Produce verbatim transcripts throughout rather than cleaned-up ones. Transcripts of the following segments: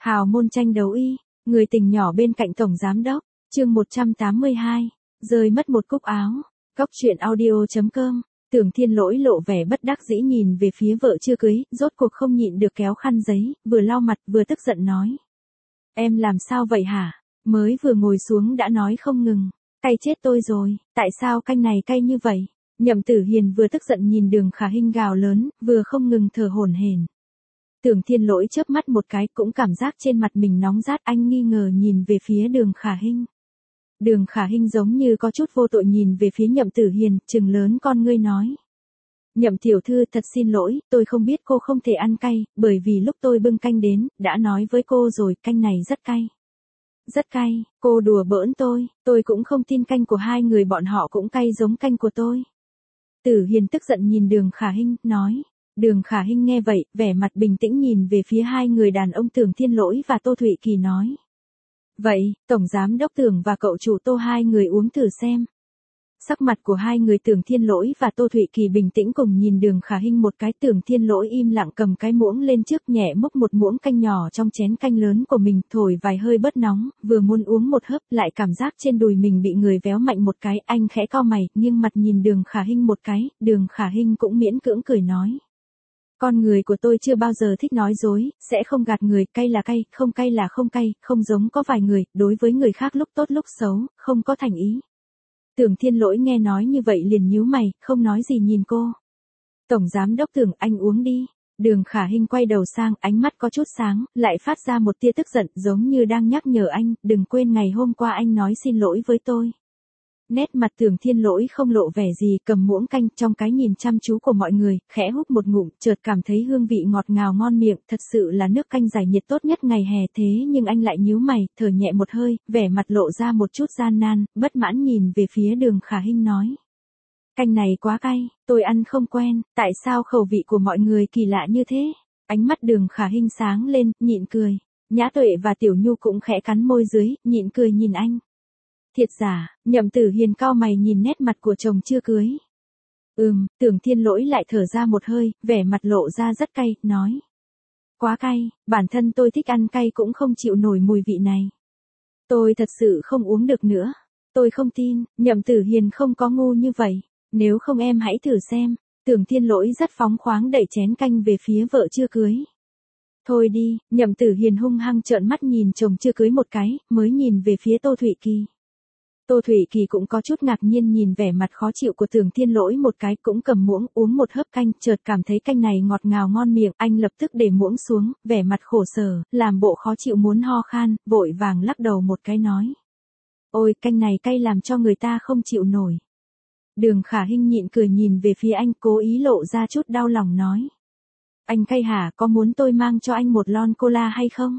Hào môn tranh đấu y, người tình nhỏ bên cạnh tổng giám đốc, chương một trăm tám mươi hai, rơi mất một cúc áo. Cóc truyện audio chấm com. Tưởng Thiên Lỗi lộ vẻ bất đắc dĩ nhìn về phía vợ chưa cưới, rốt cuộc không nhịn được kéo khăn giấy, vừa lau mặt vừa tức giận nói. Em làm sao vậy hả? Mới vừa ngồi xuống đã nói không ngừng. Cay chết tôi rồi, tại sao canh này cay như vậy? Nhậm Tử Hiền vừa tức giận nhìn Đường Khả Hinh gào lớn, vừa không ngừng thở hổn hển. Tưởng Thiên Lỗi chớp mắt một cái cũng cảm giác trên mặt mình nóng rát, anh nghi ngờ nhìn về phía Đường Khả Hinh. Đường Khả Hinh giống như có chút vô tội nhìn về phía Nhậm Tử Hiền, trừng lớn con ngươi nói. Nhậm tiểu thư thật xin lỗi, tôi không biết cô không thể ăn cay, bởi vì lúc tôi bưng canh đến, đã nói với cô rồi, canh này rất cay. Rất cay, cô đùa bỡn tôi, tôi cũng không tin canh của hai người bọn họ cũng cay giống canh của tôi. Tử Hiền tức giận nhìn Đường Khả Hinh, nói. Đường Khả Hinh nghe vậy, vẻ mặt bình tĩnh nhìn về phía hai người đàn ông Tưởng Thiên Lỗi và Tô Thụy Kỳ nói. Vậy, Tổng Giám Đốc Tưởng và cậu chủ Tô hai người uống thử xem. Sắc mặt của hai người Tưởng Thiên Lỗi và Tô Thụy Kỳ bình tĩnh cùng nhìn Đường Khả Hinh một cái. Tưởng Thiên Lỗi im lặng cầm cái muỗng lên trước, nhẹ múc một muỗng canh nhỏ trong chén canh lớn của mình, thổi vài hơi bớt nóng, vừa muốn uống một hớp lại cảm giác trên đùi mình bị người véo mạnh một cái, anh khẽ cau mày, nghiêng mặt nhìn Đường Khả Hinh một cái, Đường Khả Hinh cũng miễn cưỡng cười nói. Con người của tôi chưa bao giờ thích nói dối, sẽ không gạt người, cay là cay, không cay là không cay, không giống có vài người, đối với người khác lúc tốt lúc xấu, không có thành ý. Tưởng Thiên Lỗi nghe nói như vậy liền nhíu mày, không nói gì nhìn cô. Tổng Giám Đốc Tưởng, anh uống đi. Đường Khả Hinh quay đầu sang, ánh mắt có chút sáng, lại phát ra một tia tức giận, giống như đang nhắc nhở anh, đừng quên ngày hôm qua anh nói xin lỗi với tôi. Nét mặt Tưởng Thiên Lỗi không lộ vẻ gì, cầm muỗng canh trong cái nhìn chăm chú của mọi người, khẽ hút một ngụm, chợt cảm thấy hương vị ngọt ngào ngon miệng, thật sự là nước canh giải nhiệt tốt nhất ngày hè. Thế nhưng anh lại nhíu mày, thở nhẹ một hơi, vẻ mặt lộ ra một chút gian nan, bất mãn nhìn về phía Đường Khả Hinh nói. Canh này quá cay, tôi ăn không quen, tại sao khẩu vị của mọi người kỳ lạ như thế? Ánh mắt Đường Khả Hinh sáng lên, nhịn cười. Nhã Tuệ và Tiểu Nhu cũng khẽ cắn môi dưới, nhịn cười nhìn anh. Thiệt giả, Nhậm Tử Hiền cau mày nhìn nét mặt của chồng chưa cưới. Ừm, Tưởng Thiên Lỗi lại thở ra một hơi, vẻ mặt lộ ra rất cay, nói. Quá cay, bản thân tôi thích ăn cay cũng không chịu nổi mùi vị này. Tôi thật sự không uống được nữa. Tôi không tin, Nhậm Tử Hiền không có ngu như vậy. Nếu không em hãy thử xem. Tưởng Thiên Lỗi rất phóng khoáng đẩy chén canh về phía vợ chưa cưới. Thôi đi, Nhậm Tử Hiền hung hăng trợn mắt nhìn chồng chưa cưới một cái, mới nhìn về phía Tô Thụy Kỳ. Tô Thụy Kỳ cũng có chút ngạc nhiên nhìn vẻ mặt khó chịu của Tưởng Thiên Lỗi một cái, cũng cầm muỗng uống một hớp canh, chợt cảm thấy canh này ngọt ngào ngon miệng, anh lập tức để muỗng xuống, vẻ mặt khổ sở, làm bộ khó chịu muốn ho khan, vội vàng lắc đầu một cái nói. Ôi, canh này cay làm cho người ta không chịu nổi. Đường Khả Hinh nhịn cười nhìn về phía anh, cố ý lộ ra chút đau lòng nói. Anh cay hả, có muốn tôi mang cho anh một lon cola hay không?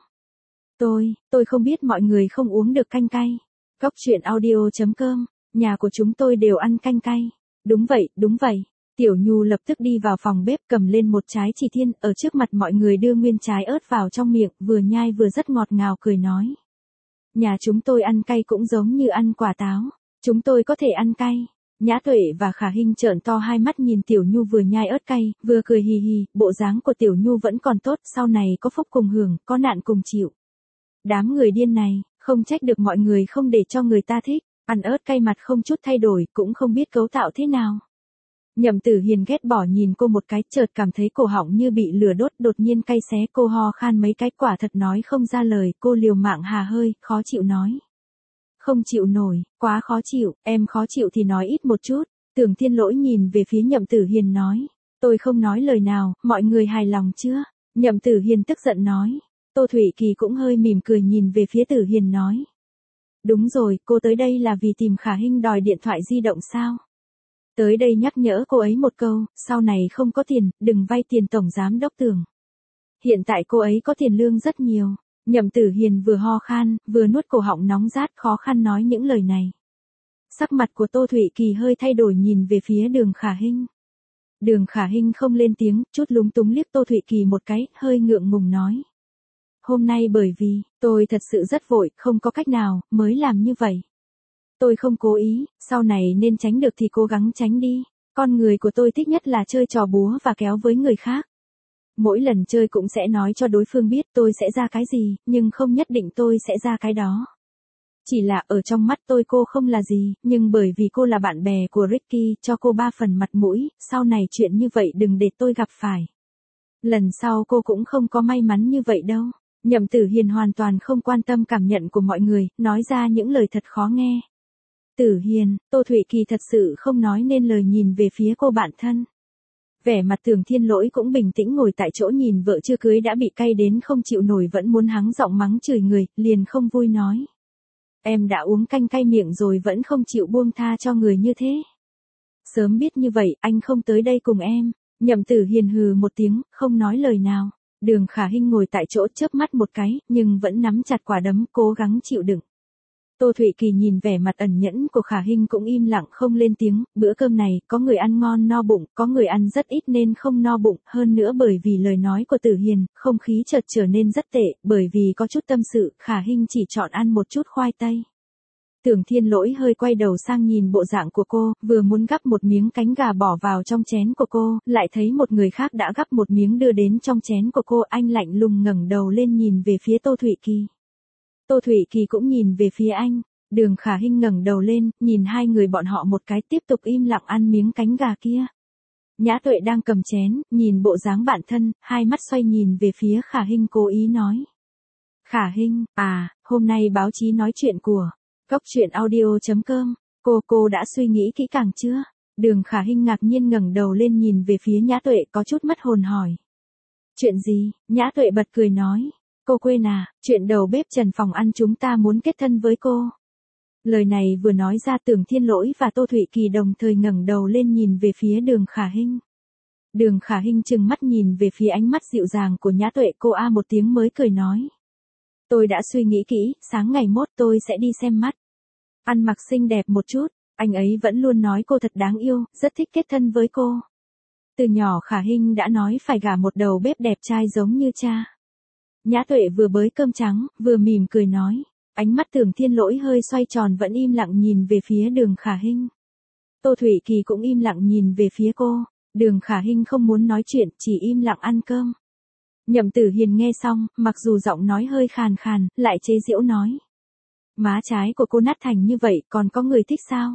Tôi, tôi không biết mọi người không uống được canh cay. Cóc truyện audio chấm com, nhà của chúng tôi đều ăn canh cay. Đúng vậy, đúng vậy. Tiểu Nhu lập tức đi vào phòng bếp cầm lên một trái chỉ thiên, ở trước mặt mọi người đưa nguyên trái ớt vào trong miệng, vừa nhai vừa rất ngọt ngào cười nói. Nhà chúng tôi ăn cay cũng giống như ăn quả táo. Chúng tôi có thể ăn cay. Nhã Tuệ và Khả Hinh trợn to hai mắt nhìn Tiểu Nhu vừa nhai ớt cay, vừa cười hì hì, bộ dáng của Tiểu Nhu vẫn còn tốt, sau này có phúc cùng hưởng, có nạn cùng chịu. Đám người điên này, không trách được mọi người không để cho người ta thích, ăn ớt cay mặt không chút thay đổi, cũng không biết cấu tạo thế nào. Nhậm Tử Hiền ghét bỏ nhìn cô một cái, chợt cảm thấy cổ họng như bị lửa đốt, đột nhiên cay xé, cô ho khan mấy cái, quả thật nói không ra lời, cô liều mạng hà hơi, khó chịu nói. Không chịu nổi, quá khó chịu, em khó chịu thì nói ít một chút. Tưởng Thiên Lỗi nhìn về phía Nhậm Tử Hiền nói. Tôi không nói lời nào, mọi người hài lòng chưa? Nhậm Tử Hiền tức giận nói. Tô Thụy Kỳ cũng hơi mỉm cười nhìn về phía Tử Hiền nói. Đúng rồi, cô tới đây là vì tìm Khả Hinh đòi điện thoại di động sao? Tới đây nhắc nhở cô ấy một câu, sau này không có tiền, đừng vay tiền Tổng Giám Đốc Tưởng. Hiện tại cô ấy có tiền lương rất nhiều. Nhậm Tử Hiền vừa ho khan, vừa nuốt cổ họng nóng rát, khó khăn nói những lời này. Sắc mặt của Tô Thụy Kỳ hơi thay đổi nhìn về phía Đường Khả Hinh. Đường Khả Hinh không lên tiếng, chút lúng túng liếc Tô Thụy Kỳ một cái, hơi ngượng ngùng nói. Hôm nay bởi vì, tôi thật sự rất vội, không có cách nào, mới làm như vậy. Tôi không cố ý, sau này nên tránh được thì cố gắng tránh đi. Con người của tôi thích nhất là chơi trò búa và kéo với người khác. Mỗi lần chơi cũng sẽ nói cho đối phương biết tôi sẽ ra cái gì, nhưng không nhất định tôi sẽ ra cái đó. Chỉ là ở trong mắt tôi cô không là gì, nhưng bởi vì cô là bạn bè của Ricky, cho cô ba phần mặt mũi, sau này chuyện như vậy đừng để tôi gặp phải. Lần sau cô cũng không có may mắn như vậy đâu. Nhậm Tử Hiền hoàn toàn không quan tâm cảm nhận của mọi người, nói ra những lời thật khó nghe. Tử Hiền, Tô Thụy Kỳ thật sự không nói nên lời nhìn về phía cô bạn thân. Vẻ mặt Tưởng Thiên Lỗi cũng bình tĩnh ngồi tại chỗ nhìn vợ chưa cưới đã bị cay đến không chịu nổi vẫn muốn hắng giọng mắng chửi người, liền không vui nói. Em đã uống canh cay miệng rồi vẫn không chịu buông tha cho người như thế. Sớm biết như vậy, anh không tới đây cùng em. Nhậm Tử Hiền hừ một tiếng, không nói lời nào. Đường Khả Hinh ngồi tại chỗ chớp mắt một cái, nhưng vẫn nắm chặt quả đấm, cố gắng chịu đựng. Tô Thụy Kỳ nhìn vẻ mặt ẩn nhẫn của Khả Hinh cũng im lặng không lên tiếng, bữa cơm này, có người ăn ngon no bụng, có người ăn rất ít nên không no bụng, hơn nữa bởi vì lời nói của Tử Hiền, không khí chợt trở nên rất tệ, bởi vì có chút tâm sự, Khả Hinh chỉ chọn ăn một chút khoai tây. Tưởng Thiên Lỗi hơi quay đầu sang nhìn bộ dạng của cô, vừa muốn gắp một miếng cánh gà bỏ vào trong chén của cô, lại thấy một người khác đã gắp một miếng đưa đến trong chén của cô, anh lạnh lùng ngẩng đầu lên nhìn về phía Tô Thụy Kỳ. Tô Thụy Kỳ cũng nhìn về phía anh, Đường Khả Hinh ngẩng đầu lên, nhìn hai người bọn họ một cái tiếp tục im lặng ăn miếng cánh gà kia. Nhã Tuệ đang cầm chén, nhìn bộ dáng bạn thân, hai mắt xoay nhìn về phía Khả Hinh cố ý nói. Khả Hinh, à, hôm nay báo chí nói chuyện của Cốc truyện audio chấm com, cô cô đã suy nghĩ kỹ càng chưa? Đường Khả Hinh ngạc nhiên ngẩng đầu lên nhìn về phía Nhã Tuệ có chút mất hồn hỏi. Chuyện gì? Nhã Tuệ bật cười nói. Cô quên à, chuyện đầu bếp Trần phòng ăn chúng ta muốn kết thân với cô. Lời này vừa nói ra Tưởng Thiên Lỗi và Tô Thụy Kỳ đồng thời ngẩng đầu lên nhìn về phía Đường Khả Hinh. Đường Khả Hinh trừng mắt nhìn về phía ánh mắt dịu dàng của Nhã Tuệ, cô a một tiếng mới cười nói. Tôi đã suy nghĩ kỹ, sáng ngày mốt tôi sẽ đi xem mắt. Ăn mặc xinh đẹp một chút, anh ấy vẫn luôn nói cô thật đáng yêu, rất thích kết thân với cô. Từ nhỏ Khả Hinh đã nói phải gả một đầu bếp đẹp trai giống như cha. Nhã Tuệ vừa bới cơm trắng, vừa mỉm cười nói. Ánh mắt Tưởng Thiên Lỗi hơi xoay tròn vẫn im lặng nhìn về phía Đường Khả Hinh. Tô Thụy Kỳ cũng im lặng nhìn về phía cô. Đường Khả Hinh không muốn nói chuyện, chỉ im lặng ăn cơm. Nhậm Tử Hiền nghe xong, mặc dù giọng nói hơi khàn khàn, lại chế giễu nói. Má trái của cô nát thành như vậy, còn có người thích sao?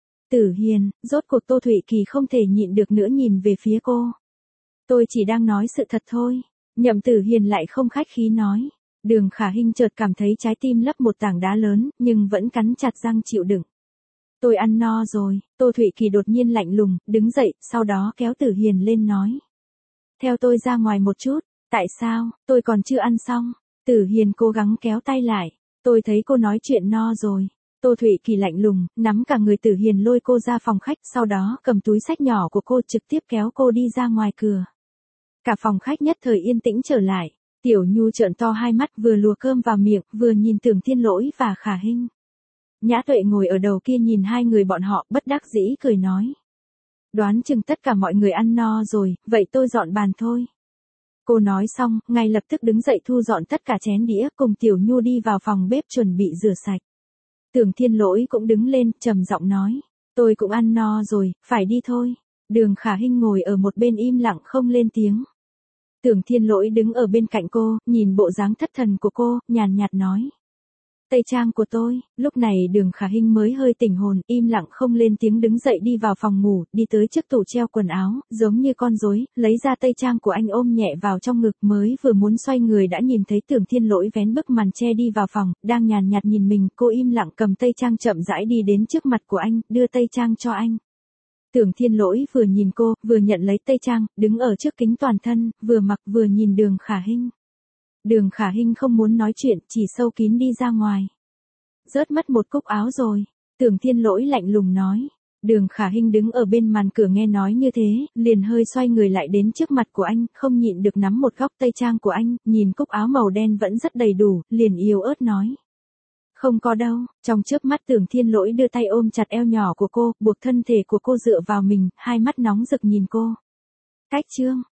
Tử Hiền, rốt cuộc Tô Thụy Kỳ không thể nhịn được nữa nhìn về phía cô. Tôi chỉ đang nói sự thật thôi. Nhậm Tử Hiền lại không khách khí nói. Đường Khả Hinh chợt cảm thấy trái tim lấp một tảng đá lớn, nhưng vẫn cắn chặt răng chịu đựng. Tôi ăn no rồi, Tô Thụy Kỳ đột nhiên lạnh lùng, đứng dậy, sau đó kéo Tử Hiền lên nói. Theo tôi ra ngoài một chút. Tại sao, tôi còn chưa ăn xong. Tử Hiền cố gắng kéo tay lại. Tôi thấy cô nói chuyện no rồi. Tô Thụy Kỳ lạnh lùng, nắm cả người Tử Hiền lôi cô ra phòng khách, sau đó cầm túi xách nhỏ của cô trực tiếp kéo cô đi ra ngoài cửa. Cả phòng khách nhất thời yên tĩnh trở lại. Tiểu Nhu trợn to hai mắt vừa lùa cơm vào miệng, vừa nhìn Tưởng Thiên Lỗi và Khả Hinh. Nhã Tuệ ngồi ở đầu kia nhìn hai người bọn họ, bất đắc dĩ cười nói. Đoán chừng tất cả mọi người ăn no rồi, vậy tôi dọn bàn thôi. Cô nói xong, ngay lập tức đứng dậy thu dọn tất cả chén đĩa, cùng Tiểu Nhu đi vào phòng bếp chuẩn bị rửa sạch. Tưởng Thiên Lỗi cũng đứng lên, trầm giọng nói. Tôi cũng ăn no rồi, phải đi thôi. Đường Khả Hinh ngồi ở một bên im lặng không lên tiếng. Tưởng Thiên Lỗi đứng ở bên cạnh cô, nhìn bộ dáng thất thần của cô, nhàn nhạt nói. Tây trang của tôi, lúc này Đường Khả Hinh mới hơi tỉnh hồn, im lặng không lên tiếng đứng dậy đi vào phòng ngủ, đi tới trước tủ treo quần áo, giống như con rối, lấy ra tây trang của anh ôm nhẹ vào trong ngực, mới vừa muốn xoay người đã nhìn thấy Tưởng Thiên Lỗi vén bức màn che đi vào phòng, đang nhàn nhạt nhìn mình, cô im lặng cầm tây trang chậm rãi đi đến trước mặt của anh, đưa tây trang cho anh. Tưởng Thiên Lỗi vừa nhìn cô, vừa nhận lấy tây trang, đứng ở trước kính toàn thân, vừa mặc vừa nhìn Đường Khả Hinh. Đường Khả Hinh không muốn nói chuyện, chỉ sâu kín đi ra ngoài. Rớt mất một cúc áo rồi. Tưởng Thiên Lỗi lạnh lùng nói. Đường Khả Hinh đứng ở bên màn cửa nghe nói như thế, liền hơi xoay người lại đến trước mặt của anh, không nhịn được nắm một góc tây trang của anh, nhìn cúc áo màu đen vẫn rất đầy đủ, liền yếu ớt nói. Không có đâu, trong chớp mắt Tưởng Thiên Lỗi đưa tay ôm chặt eo nhỏ của cô, buộc thân thể của cô dựa vào mình, hai mắt nóng rực nhìn cô. Cách chương,